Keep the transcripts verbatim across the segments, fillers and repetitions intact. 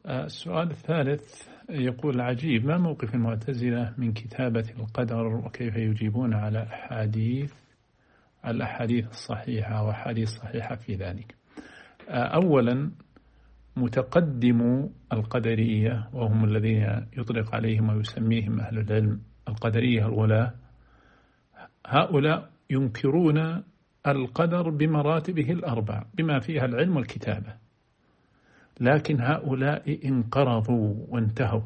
السؤال الثالث يقول: عجيب، ما موقف المعتزلة من كتابة القدر، وكيف يجيبون على أحاديث الأحاديث الصحيحة وأحاديث صحيحة في ذلك؟ أولا، متقدم القدرية وهم الذين يطلق عليهم ويسميهم أهل العلم القدرية الغلاة، هؤلاء ينكرون القدر بمراتبه الأربع بما فيها العلم والكتابة، لكن هؤلاء انقرضوا وانتهوا،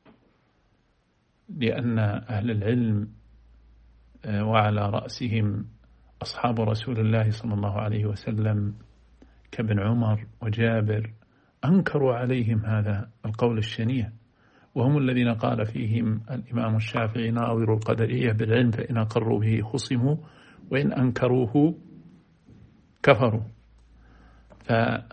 لأن أهل العلم وعلى رأسهم أصحاب رسول الله صلى الله عليه وسلم كابن عمر وجابر أنكروا عليهم هذا القول الشنيع، وهم الذين قال فيهم الإمام الشافعي: ناظروا القدرية بالعلم فإن أقروا به خصموا وإن أنكروه كفروا. فمن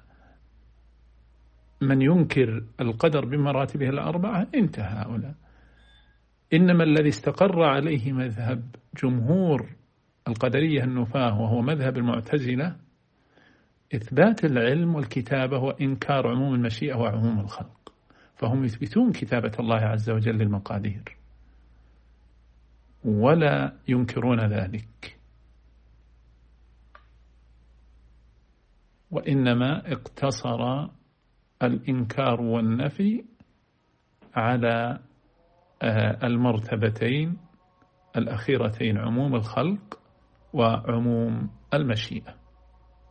ينكر القدر بمراتبه الأربعة انتهى هؤلاء. إنما الذي استقر عليه مذهب جمهور القدرية النفاة وهو مذهب المعتزلة إثبات العلم والكتابة وإنكار عموم المشيئة وعموم الخلق، فهم يثبتون كتابة الله عز وجل للمقادير ولا ينكرون ذلك، وإنما اقتصر الإنكار والنفي على المرتبتين الأخيرتين: عموم الخلق وعموم المشيئة.